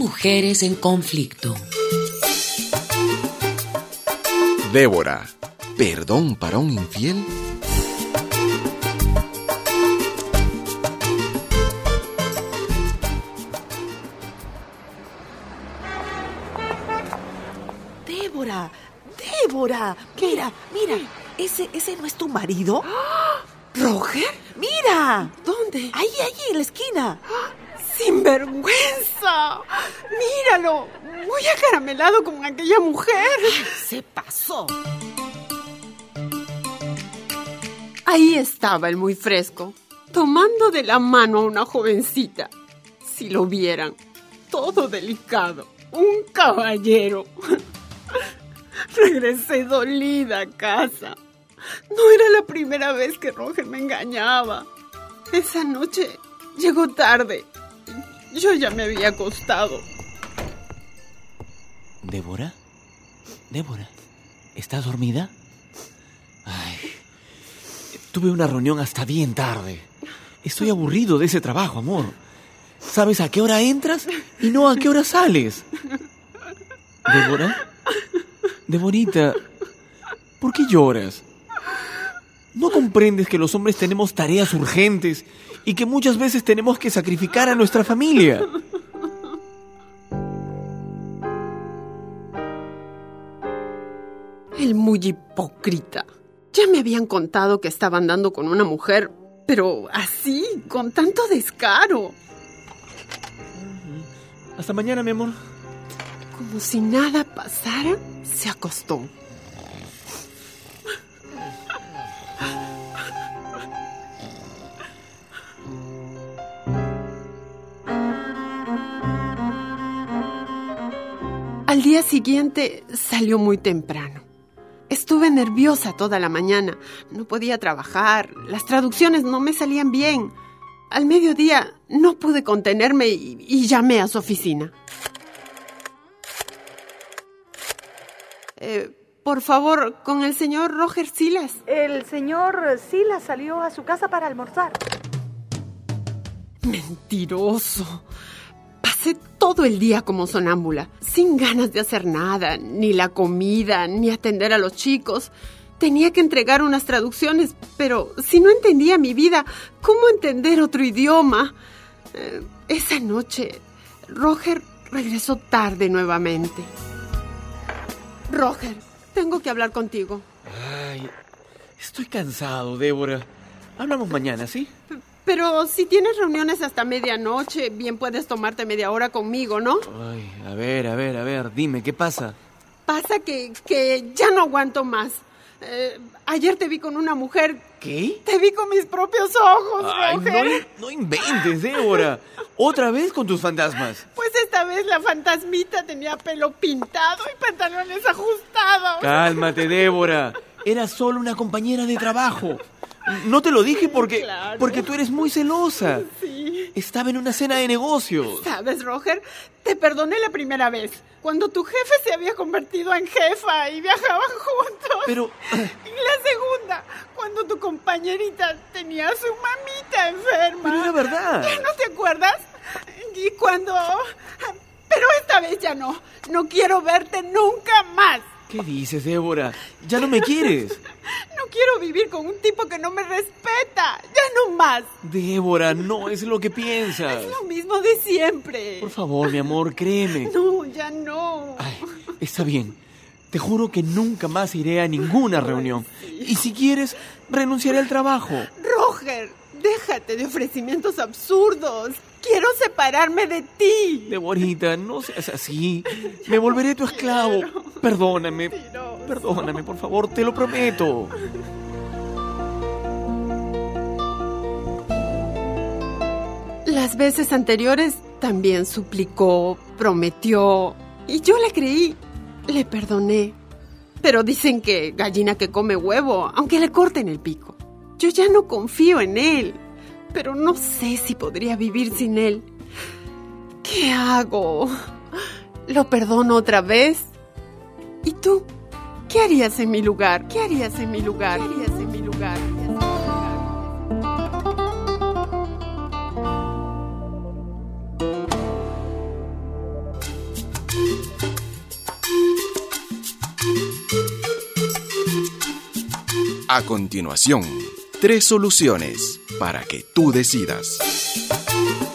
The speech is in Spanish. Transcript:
mujeres en conflicto. Débora, ¿perdón para un infiel? Débora, mira, ¿ese no es tu marido? ¿Roger? ¡Mira! ¿Dónde? Ahí, en la esquina. ¡Sinvergüenza! ¡Míralo! Muy acaramelado con aquella mujer. Se pasó. Ahí estaba el muy fresco, tomando de la mano a una jovencita. Si lo vieran, todo delicado, un caballero. Regresé dolida a casa. No era la primera vez que Roger me engañaba. Esa noche llegó tarde. Yo ya me había acostado. ¿Débora? ¿Estás dormida? Ay, tuve una reunión hasta bien tarde. Estoy aburrido de ese trabajo, amor. ¿Sabes a qué hora entras y no a qué hora sales? ¿Débora? Deborita, ¿por qué lloras? ¿No comprendes que los hombres tenemos tareas urgentes y que muchas veces tenemos que sacrificar a nuestra familia? El muy hipócrita. Ya me habían contado que estaba andando con una mujer, pero así, con tanto descaro. Hasta mañana, mi amor. Como si nada pasara, se acostó. Al día siguiente salió muy temprano. Estuve nerviosa toda la mañana. No podía trabajar. Las traducciones no me salían bien. Al mediodía no pude contenerme y llamé a su oficina. Por favor, con el señor Roger Silas. El señor Silas salió a su casa para almorzar. Mentiroso. Pasé todo el día como sonámbula, sin ganas de hacer nada, ni la comida, ni atender a los chicos. Tenía que entregar unas traducciones, pero si no entendía mi vida, ¿cómo entender otro idioma? Esa noche, Roger regresó tarde nuevamente. Roger, tengo que hablar contigo. Ay, estoy cansado, Débora. Hablamos mañana, ¿sí? Pero si tienes reuniones hasta medianoche, bien puedes tomarte media hora conmigo, ¿no? Ay, a ver, dime, ¿qué pasa? Pasa que ya no aguanto más. Ayer te vi con una mujer. ¿Qué? Te vi con mis propios ojos, Ay, Roger. no inventes, Débora. ¿Otra vez con tus fantasmas? Pues esta vez la fantasmita tenía pelo pintado y pantalones ajustados. Cálmate, Débora. Era solo una compañera de trabajo. No te lo dije porque tú eres muy celosa. Sí. Estaba en una cena de negocios. ¿Sabes, Roger? Te perdoné la primera vez, cuando tu jefe se había convertido en jefa y viajaban juntos. Pero... Y la segunda, cuando tu compañerita tenía a su mamita enferma. Pero era verdad. ¿No te acuerdas? Y cuando... Pero esta vez ya no. No quiero verte nunca más. ¿Qué dices, Débora? ¿Ya no me quieres? No quiero vivir con un tipo que no me respeta. Ya no más. Débora, no es lo que piensas. Es lo mismo de siempre. Por favor, mi amor, créeme. No, ya no. Ay, está bien. Te juro que nunca más iré a ninguna reunión. Y si quieres, renunciaré al trabajo. Roger, déjate de ofrecimientos absurdos. Quiero separarme de ti. Deborita, no seas así. Me volveré tu esclavo. Perdóname, por favor, te lo prometo. Las veces anteriores también suplicó, prometió, y yo le creí. Le perdoné. Pero dicen que gallina que come huevo, aunque le corten el pico. Yo ya no confío en él, pero no sé si podría vivir sin él. ¿Qué hago? ¿Lo perdono otra vez? ¿Y tú? ¿Qué harías en mi lugar? ¿Qué harías en mi lugar? ¿Qué harías en mi lugar? A continuación, 3 soluciones para que tú decidas.